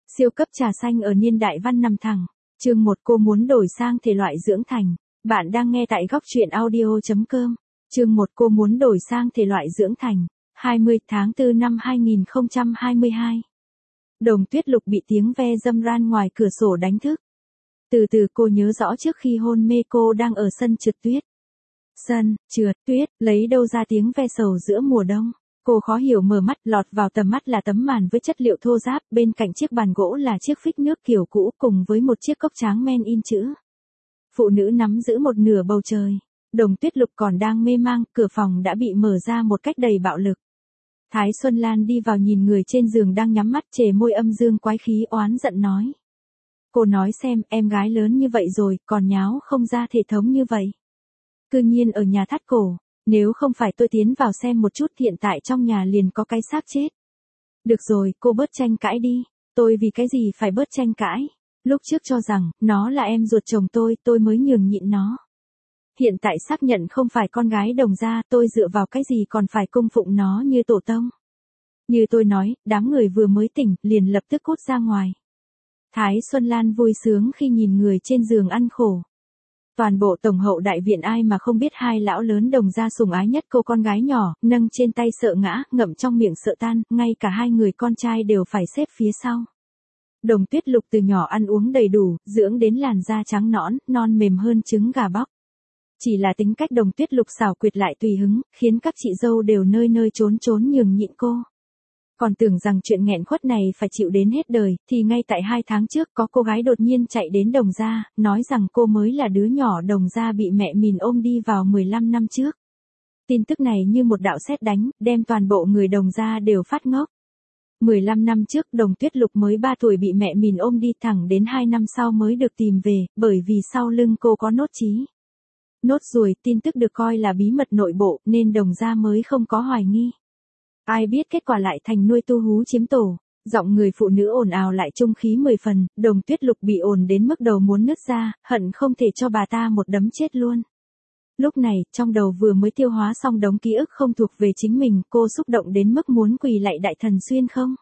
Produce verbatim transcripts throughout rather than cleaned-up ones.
Siêu cấp trà xanh ở niên đại văn nằm thẳng. Chương một cô muốn đổi sang thể loại dưỡng thành. Bạn đang nghe tại góc truyện audio chấm com. Chương một cô muốn đổi sang thể loại dưỡng thành. hai mươi tháng tư năm hai nghìn không trăm hai mươi hai. Đồng Tuyết Lục bị tiếng ve râm ran ngoài cửa sổ đánh thức. Từ từ cô nhớ rõ trước khi hôn mê cô đang ở sân trượt tuyết. Sân, trượt, tuyết, lấy đâu ra tiếng ve sầu giữa mùa đông. Cô khó hiểu mở mắt, lọt vào tầm mắt là tấm màn với chất liệu thô ráp, bên cạnh chiếc bàn gỗ là chiếc phích nước kiểu cũ cùng với một chiếc cốc tráng men in chữ. Phụ nữ nắm giữ một nửa bầu trời. Đồng Tuyết Lục còn đang mê mang, cửa phòng đã bị mở ra một cách đầy bạo lực. Thái Xuân Lan đi vào nhìn người trên giường đang nhắm mắt chề môi âm dương quái khí oán giận nói. Cô nói xem, em gái lớn như vậy rồi, còn nháo không ra thể thống như vậy. Cư nhiên ở nhà thắt cổ. Nếu không phải tôi tiến vào xem một chút hiện tại trong nhà liền có cái xác chết. Được rồi, cô bớt tranh cãi đi. Tôi vì cái gì phải bớt tranh cãi. Lúc trước cho rằng, nó là em ruột chồng tôi, tôi mới nhường nhịn nó. Hiện tại xác nhận không phải con gái Đồng gia, tôi dựa vào cái gì còn phải cung phụng nó như tổ tông. Như tôi nói, đám người vừa mới tỉnh, liền lập tức cút ra ngoài. Thái Xuân Lan vui sướng khi nhìn người trên giường ăn khổ. Toàn bộ tổng hậu đại viện ai mà không biết hai lão lớn Đồng gia sủng ái nhất cô con gái nhỏ, nâng trên tay sợ ngã, ngậm trong miệng sợ tan, ngay cả hai người con trai đều phải xếp phía sau. Đồng Tuyết Lục từ nhỏ ăn uống đầy đủ, dưỡng đến làn da trắng nõn, non mềm hơn trứng gà bóc. Chỉ là tính cách Đồng Tuyết Lục xảo quyệt lại tùy hứng, khiến các chị dâu đều nơi nơi trốn trốn nhường nhịn cô. Còn tưởng rằng chuyện nghẹn khuất này phải chịu đến hết đời, thì ngay tại hai tháng trước có cô gái đột nhiên chạy đến Đồng gia, nói rằng cô mới là đứa nhỏ Đồng gia bị mẹ mìn ôm đi vào mười lăm năm trước. Tin tức này như một đạo sét đánh, đem toàn bộ người Đồng gia đều phát ngốc. mười lăm năm trước Đồng Tuyết Lục mới ba tuổi bị mẹ mìn ôm đi, thẳng đến hai năm sau mới được tìm về, bởi vì sau lưng cô có nốt chí. Nốt ruồi, tin tức được coi là bí mật nội bộ, nên Đồng gia mới không có hoài nghi. Ai biết kết quả lại thành nuôi tu hú chiếm tổ, giọng người phụ nữ ồn ào lại trung khí mười phần, Đồng Tuyết Lục bị ồn đến mức đầu muốn nứt ra, hận không thể cho bà ta một đấm chết luôn. Lúc này, trong đầu vừa mới tiêu hóa xong đống ký ức không thuộc về chính mình, cô xúc động đến mức muốn quỳ lạy đại thần Xuyên không?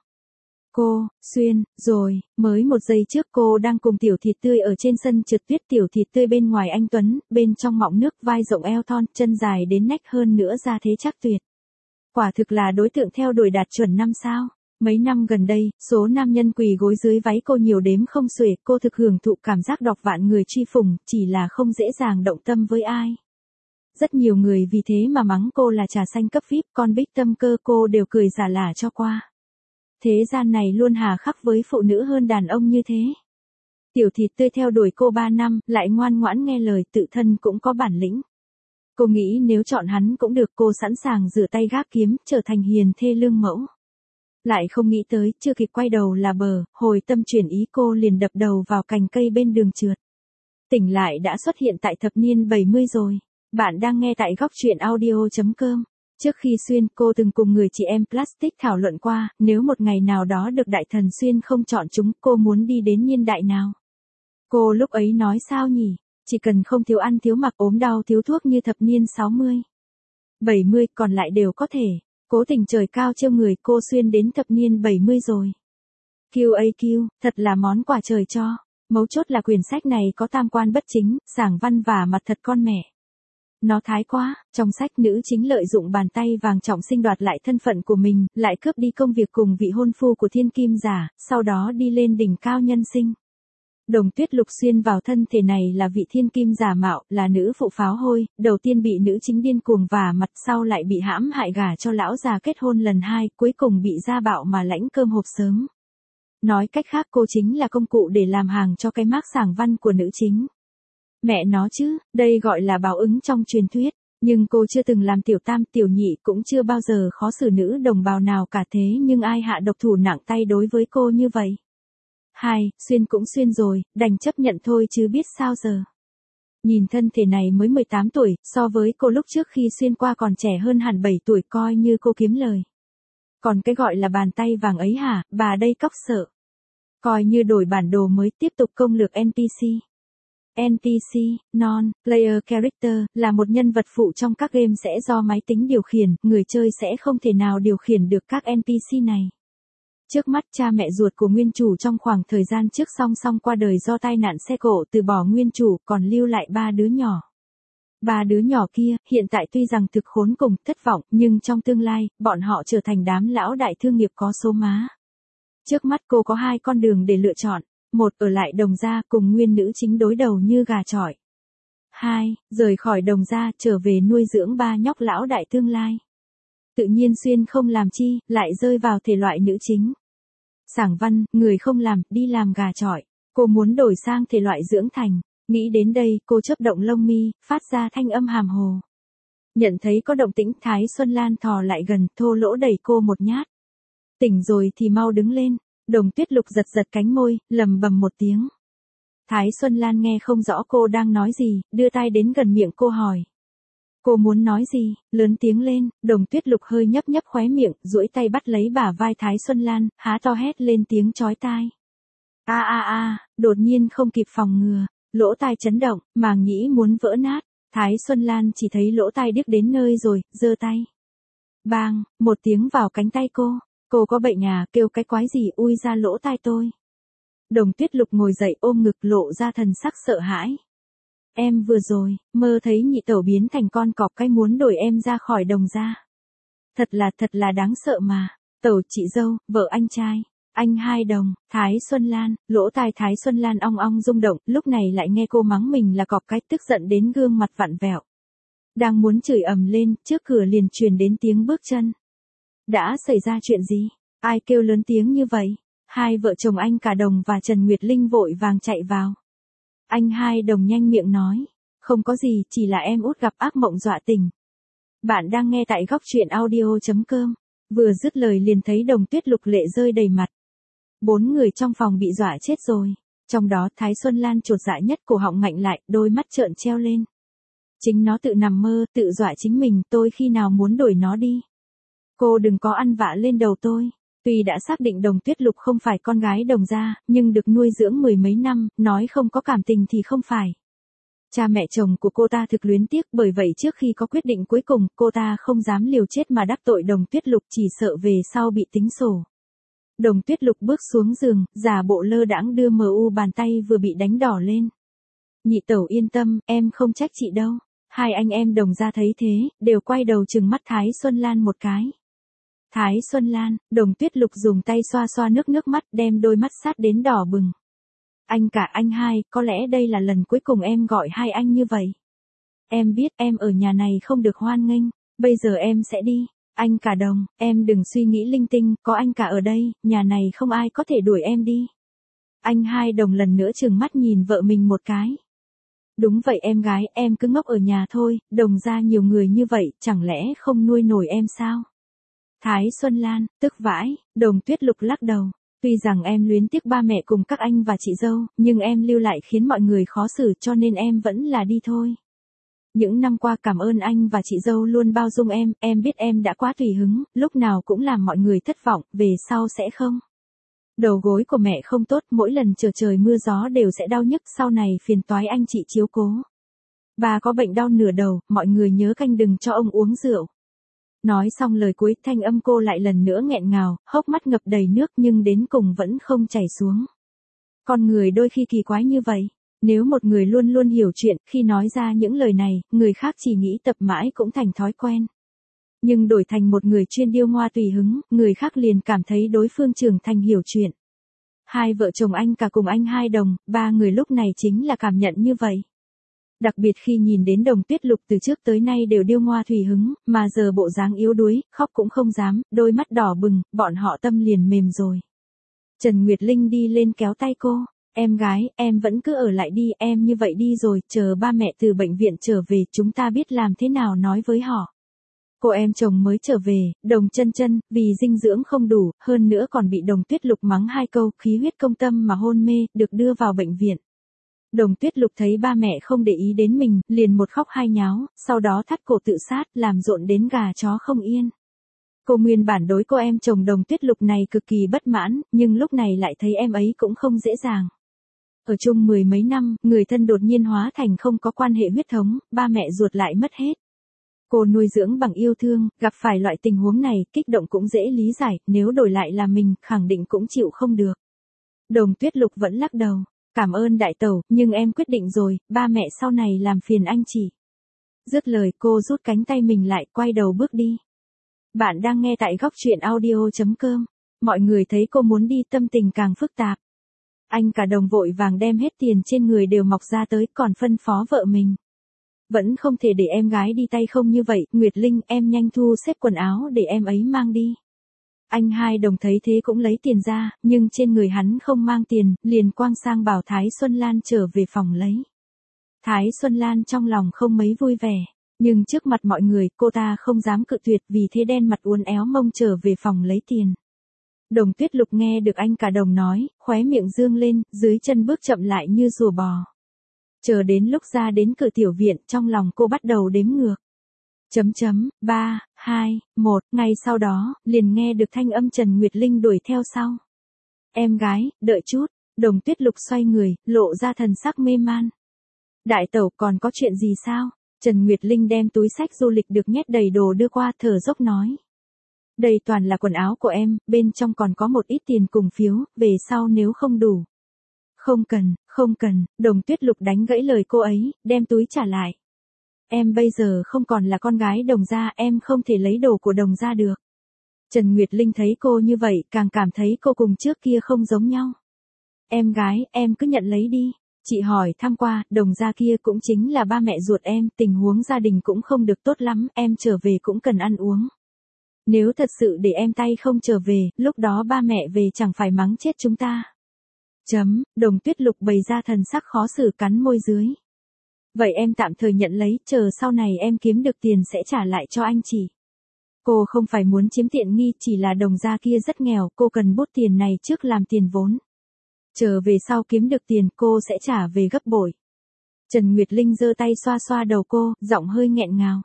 Cô, Xuyên, rồi, mới một giây trước cô đang cùng Tiểu Thịt Tươi ở trên sân trượt tuyết, Tiểu Thịt Tươi bên ngoài anh Tuấn, bên trong mọng nước, vai rộng eo thon, chân dài đến nách, hơn nữa ra thế chắc tuyệt. Quả thực là đối tượng theo đuổi đạt chuẩn năm sao. Mấy năm gần đây, số nam nhân quỳ gối dưới váy cô nhiều đếm không xuể, cô thực hưởng thụ cảm giác đọc vạn người truy phùng, chỉ là không dễ dàng động tâm với ai. Rất nhiều người vì thế mà mắng cô là trà xanh cấp vi ai pi, con bích tâm cơ cô đều cười giả lả cho qua. Thế gian này luôn hà khắc với phụ nữ hơn đàn ông như thế. Tiểu Thịt Tươi theo đuổi cô ba năm, lại ngoan ngoãn nghe lời, tự thân cũng có bản lĩnh. Cô nghĩ nếu chọn hắn cũng được, cô sẵn sàng rửa tay gác kiếm, trở thành hiền thê lương mẫu. Lại không nghĩ tới, chưa kịp quay đầu là bờ, hồi tâm chuyển ý cô liền đập đầu vào cành cây bên đường trượt. Tỉnh lại đã xuất hiện tại thập niên bảy mươi rồi. Bạn đang nghe tại góc truyện audio chấm com. Trước khi Xuyên, cô từng cùng người chị em Plastic thảo luận qua, nếu một ngày nào đó được đại thần Xuyên không chọn chúng, cô muốn đi đến niên đại nào? Cô lúc ấy nói sao nhỉ? Chỉ cần không thiếu ăn thiếu mặc, ốm đau thiếu thuốc như thập niên sáu mươi, bảy mươi, còn lại đều có thể. Cố tình trời cao trêu người, cô Xuyên đến thập niên bảy mươi rồi. quy a quy, thật là món quà trời cho. Mấu chốt là quyển sách này có tam quan bất chính, giảng văn và mặt thật con mẹ. Nó thái quá, trong sách nữ chính lợi dụng bàn tay vàng trọng sinh đoạt lại thân phận của mình, lại cướp đi công việc cùng vị hôn phu của thiên kim giả, sau đó đi lên đỉnh cao nhân sinh. Đồng Tuyết Lục xuyên vào thân thể này là vị thiên kim giả mạo, là nữ phụ pháo hôi, đầu tiên bị nữ chính điên cuồng vả mặt, sau lại bị hãm hại gả cho lão già kết hôn lần hai, cuối cùng bị gia bạo mà lãnh cơm hộp sớm. Nói cách khác cô chính là công cụ để làm hàng cho cái mác sảng văn của nữ chính. Mẹ nó chứ, đây gọi là báo ứng trong truyền thuyết, nhưng cô chưa từng làm tiểu tam tiểu nhị, cũng chưa bao giờ khó xử nữ đồng bào nào cả, thế nhưng ai hạ độc thủ nặng tay đối với cô như vậy? Hai, xuyên cũng xuyên rồi, đành chấp nhận thôi chứ biết sao giờ. Nhìn thân thể này mới mười tám tuổi, so với cô lúc trước khi xuyên qua còn trẻ hơn hẳn bảy tuổi, coi như cô kiếm lời. Còn cái gọi là bàn tay vàng ấy hả, bà đây cóc sợ. Coi như đổi bản đồ mới, tiếp tục công lược en pê xê. en pê xê, Non-Player Character, là một nhân vật phụ trong các game sẽ do máy tính điều khiển, người chơi sẽ không thể nào điều khiển được các en pê xê này. Trước mắt cha mẹ ruột của nguyên chủ trong khoảng thời gian trước song song qua đời do tai nạn xe cộ từ bỏ nguyên chủ, còn lưu lại ba đứa nhỏ. Ba đứa nhỏ kia, hiện tại tuy rằng thực khốn cùng, thất vọng, nhưng trong tương lai, bọn họ trở thành đám lão đại thương nghiệp có số má. Trước mắt cô có hai con đường để lựa chọn. Một, ở lại Đồng gia cùng nguyên nữ chính đối đầu như gà chọi. Hai, rời khỏi Đồng gia trở về nuôi dưỡng ba nhóc lão đại tương lai. Tự nhiên Xuyên không làm chi, lại rơi vào thể loại nữ chính. Sảng Văn, người không làm, đi làm gà chọi. Cô muốn đổi sang thể loại dưỡng thành. Nghĩ đến đây, cô chớp động lông mi, phát ra thanh âm hàm hồ. Nhận thấy có động tĩnh, Thái Xuân Lan thò lại gần, thô lỗ đẩy cô một nhát. Tỉnh rồi thì mau đứng lên. Đồng Tuyết Lục giật giật cánh môi, lầm bầm một tiếng. Thái Xuân Lan nghe không rõ cô đang nói gì, đưa tay đến gần miệng cô hỏi. Cô muốn nói gì? Lớn tiếng lên. Đồng Tuyết Lục hơi nhấp nhấp khóe miệng, duỗi tay bắt lấy bả vai Thái Xuân Lan, há to hét lên tiếng chói tai. A a a, đột nhiên không kịp phòng ngừa, lỗ tai chấn động, màng nhĩ muốn vỡ nát. Thái Xuân Lan chỉ thấy lỗ tai điếc đến nơi rồi, giơ tay. Bang, một tiếng vào cánh tay cô. Cô có bệnh à, kêu cái quái gì, ui ra lỗ tai tôi. Đồng Tuyết Lục ngồi dậy ôm ngực lộ ra thần sắc sợ hãi. Em vừa rồi, mơ thấy nhị tẩu biến thành con cọp cái muốn đuổi em ra khỏi Đồng gia. Thật là thật là đáng sợ mà. Tẩu chị dâu, vợ anh trai, anh Hai Đồng, Thái Xuân Lan, lỗ tai Thái Xuân Lan ong ong rung động, lúc này lại nghe cô mắng mình là cọp cái, tức giận đến gương mặt vặn vẹo. Đang muốn chửi ầm lên, trước cửa liền truyền đến tiếng bước chân. Đã xảy ra chuyện gì? Ai kêu lớn tiếng như vậy? Hai vợ chồng anh Cả Đồng và Trần Nguyệt Linh vội vàng chạy vào. Anh Hai Đồng nhanh miệng nói. Không có gì, chỉ là em út gặp ác mộng dọa tỉnh. Bạn đang nghe tại góc truyện audio chấm com. Vừa dứt lời liền thấy Đồng Tuyết Lục lệ rơi đầy mặt. Bốn người trong phòng bị dọa chết rồi. Trong đó Thái Xuân Lan chột dạ nhất, cổ họng ngạnh lại, đôi mắt trợn treo lên. Chính nó tự nằm mơ, tự dọa chính mình, tôi khi nào muốn đuổi nó đi. Cô đừng có ăn vạ lên đầu tôi. Tuy đã xác định Đồng Tuyết Lục không phải con gái Đồng gia, nhưng được nuôi dưỡng mười mấy năm, nói không có cảm tình thì không phải. Cha mẹ chồng của cô ta thực luyến tiếc, bởi vậy trước khi có quyết định cuối cùng, cô ta không dám liều chết mà đắc tội Đồng Tuyết Lục, chỉ sợ về sau bị tính sổ. Đồng Tuyết Lục bước xuống giường, giả bộ lơ đãng đưa mờ u bàn tay vừa bị đánh đỏ lên. Nhị tẩu yên tâm, em không trách chị đâu. Hai anh em Đồng gia thấy thế, đều quay đầu trừng mắt Thái Xuân Lan một cái. Thái Xuân Lan, Đồng Tuyết Lục dùng tay xoa xoa nước nước mắt, đem đôi mắt sát đến đỏ bừng. Anh Cả, anh Hai, có lẽ đây là lần cuối cùng em gọi hai anh như vậy. Em biết em ở nhà này không được hoan nghênh, bây giờ em sẽ đi. Anh Cả Đồng, em đừng suy nghĩ linh tinh, có anh Cả ở đây, nhà này không ai có thể đuổi em đi. Anh Hai Đồng lần nữa trừng mắt nhìn vợ mình một cái. Đúng vậy em gái, em cứ ngốc ở nhà thôi, Đồng gia nhiều người như vậy, chẳng lẽ không nuôi nổi em sao? Thái Xuân Lan, tức vãi. Đồng Tuyết Lục lắc đầu. Tuy rằng em luyến tiếc ba mẹ cùng các anh và chị dâu, nhưng em lưu lại khiến mọi người khó xử, cho nên em vẫn là đi thôi. Những năm qua cảm ơn anh và chị dâu luôn bao dung em, em biết em đã quá tùy hứng, lúc nào cũng làm mọi người thất vọng, về sau sẽ không. Đầu gối của mẹ không tốt, mỗi lần trở trời mưa gió đều sẽ đau nhức, sau này phiền toái anh chị chiếu cố. Bà có bệnh đau nửa đầu, mọi người nhớ canh đừng cho ông uống rượu. Nói xong lời cuối, thanh âm cô lại lần nữa nghẹn ngào, hốc mắt ngập đầy nước nhưng đến cùng vẫn không chảy xuống. Con người đôi khi kỳ quái như vậy. Nếu một người luôn luôn hiểu chuyện, khi nói ra những lời này, người khác chỉ nghĩ tập mãi cũng thành thói quen. Nhưng đổi thành một người chuyên điêu ngoa tùy hứng, người khác liền cảm thấy đối phương trưởng thành hiểu chuyện. Hai vợ chồng anh Cả cùng anh Hai Đồng, ba người lúc này chính là cảm nhận như vậy. Đặc biệt khi nhìn đến Đồng Tuyết Lục từ trước tới nay đều điêu ngoa tùy hứng, mà giờ bộ dáng yếu đuối, khóc cũng không dám, đôi mắt đỏ bừng, bọn họ tâm liền mềm rồi. Trần Nguyệt Linh đi lên kéo tay cô. Em gái, em vẫn cứ ở lại đi, em như vậy đi rồi, chờ ba mẹ từ bệnh viện trở về, chúng ta biết làm thế nào nói với họ. Cô em chồng mới trở về, Đồng Chân Chân, vì dinh dưỡng không đủ, hơn nữa còn bị Đồng Tuyết Lục mắng hai câu, khí huyết công tâm mà hôn mê, được đưa vào bệnh viện. Đồng Tuyết Lục thấy ba mẹ không để ý đến mình, liền một khóc hai nháo, sau đó thắt cổ tự sát, làm rộn đến gà chó không yên. Cô nguyên bản đối cô em chồng Đồng Tuyết Lục này cực kỳ bất mãn, nhưng lúc này lại thấy em ấy cũng không dễ dàng. Ở chung mười mấy năm, người thân đột nhiên hóa thành không có quan hệ huyết thống, ba mẹ ruột lại mất hết. Cô nuôi dưỡng bằng yêu thương, gặp phải loại tình huống này, kích động cũng dễ lý giải, nếu đổi lại là mình, khẳng định cũng chịu không được. Đồng Tuyết Lục vẫn lắc đầu, cảm ơn đại tẩu, nhưng em quyết định rồi, ba mẹ sau này làm phiền anh chị. Dứt lời cô rút cánh tay mình lại, quay đầu bước đi. Bạn đang nghe tại góc truyện audio.com. Mọi người thấy cô muốn đi tâm tình càng phức tạp. Anh cả Đồng vội vàng đem hết tiền trên người đều mọc ra tới, còn phân phó vợ mình. Vẫn không thể để em gái đi tay không như vậy, Nguyệt Linh em nhanh thu xếp quần áo để em ấy mang đi. Anh hai Đồng thấy thế cũng lấy tiền ra, nhưng trên người hắn không mang tiền, liền quang sang bảo Thái Xuân Lan trở về phòng lấy. Thái Xuân Lan trong lòng không mấy vui vẻ, nhưng trước mặt mọi người cô ta không dám cự tuyệt, vì thế đen mặt uốn éo mông trở về phòng lấy tiền. Đồng Tuyết Lục nghe được anh cả Đồng nói, khóe miệng dương lên, dưới chân bước chậm lại như rùa bò. Chờ đến lúc ra đến cửa tiểu viện, trong lòng cô bắt đầu đếm ngược. Chấm chấm, ba, hai, một, ngay sau đó, liền nghe được thanh âm Trần Nguyệt Linh đuổi theo sau. Em gái, đợi chút, Đồng Tuyết Lục xoay người, lộ ra thần sắc mê man. Đại tẩu còn có chuyện gì sao? Trần Nguyệt Linh đem túi xách du lịch được nhét đầy đồ đưa qua, thở dốc nói. Đây toàn là quần áo của em, bên trong còn có một ít tiền cùng phiếu, về sau nếu không đủ. Không cần, không cần, Đồng Tuyết Lục đánh gãy lời cô ấy, đem túi trả lại. Em bây giờ không còn là con gái Đồng gia, em không thể lấy đồ của Đồng gia được. Trần Nguyệt Linh thấy cô như vậy, càng cảm thấy cô cùng trước kia không giống nhau. Em gái, em cứ nhận lấy đi. Chị hỏi thăm qua, Đồng gia kia cũng chính là ba mẹ ruột em, tình huống gia đình cũng không được tốt lắm, em trở về cũng cần ăn uống. Nếu thật sự để em tay không trở về, lúc đó ba mẹ về chẳng phải mắng chết chúng ta. Chấm, Đồng Tuyết Lục bày ra thần sắc khó xử, cắn môi dưới. Vậy em tạm thời nhận lấy, chờ sau này em kiếm được tiền sẽ trả lại cho anh chị. Cô không phải muốn chiếm tiện nghi, chỉ là Đồng gia kia rất nghèo, cô cần bút tiền này trước làm tiền vốn. Chờ về sau kiếm được tiền, cô sẽ trả về gấp bội. Trần Nguyệt Linh giơ tay xoa xoa đầu cô, giọng hơi nghẹn ngào.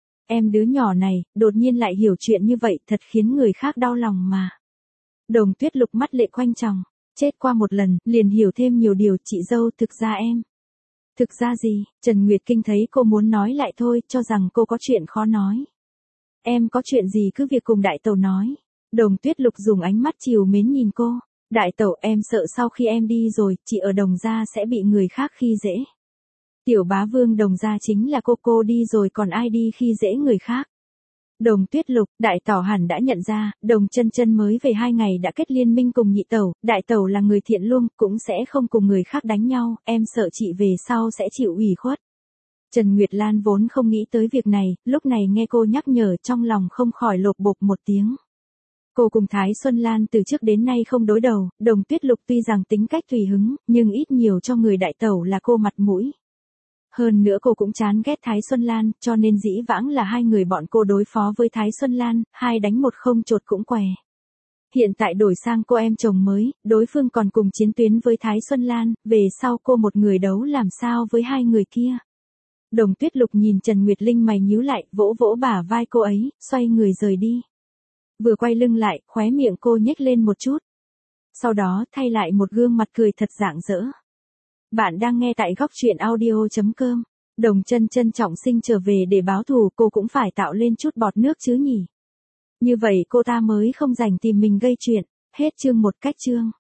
Em đứa nhỏ này, đột nhiên lại hiểu chuyện như vậy, thật khiến người khác đau lòng mà. Đồng Tuyết Lục mắt lệ quanh tròng, chết qua một lần, liền hiểu thêm nhiều điều, chị dâu, thực ra em. Thực ra gì? Trần Nguyệt Kinh thấy cô muốn nói lại thôi, cho rằng cô có chuyện khó nói. Em có chuyện gì cứ việc cùng đại tẩu nói. Đồng Tuyết Lục dùng ánh mắt trìu mến nhìn cô. Đại tẩu, em sợ sau khi em đi rồi, chị ở Đồng gia sẽ bị người khác khi dễ. Tiểu bá vương Đồng gia chính là cô, cô đi rồi còn ai đi khi dễ người khác. Đồng Tuyết Lục, đại tẩu hẳn đã nhận ra, Đồng Chân Chân mới về hai ngày đã kết liên minh cùng nhị tẩu, đại tẩu là người thiện lương, cũng sẽ không cùng người khác đánh nhau, em sợ chị về sau sẽ chịu ủy khuất. Trần Nguyệt Lan vốn không nghĩ tới việc này, lúc này nghe cô nhắc nhở trong lòng không khỏi lột bột một tiếng. Cô cùng Thái Xuân Lan từ trước đến nay không đối đầu, Đồng Tuyết Lục tuy rằng tính cách tùy hứng, nhưng ít nhiều cho người đại tẩu là cô mặt mũi. Hơn nữa cô cũng chán ghét Thái Xuân Lan, cho nên dĩ vãng là hai người bọn cô đối phó với Thái Xuân Lan, hai đánh một không chột cũng què. Hiện tại đổi sang cô em chồng mới, đối phương còn cùng chiến tuyến với Thái Xuân Lan, về sau cô một người đấu làm sao với hai người kia. Đồng Tuyết Lục nhìn Trần Nguyệt Linh mày nhíu lại, vỗ vỗ bả vai cô ấy, xoay người rời đi. Vừa quay lưng lại, khóe miệng cô nhếch lên một chút. Sau đó thay lại một gương mặt cười thật rạng rỡ. Bạn đang nghe tại góc truyện audio.com. Đồng Chân Chân trọng sinh trở về để báo thù, cô cũng phải tạo lên chút bọt nước chứ nhỉ. Như vậy cô ta mới không rảnh tìm mình gây chuyện. Hết chương một cách chương.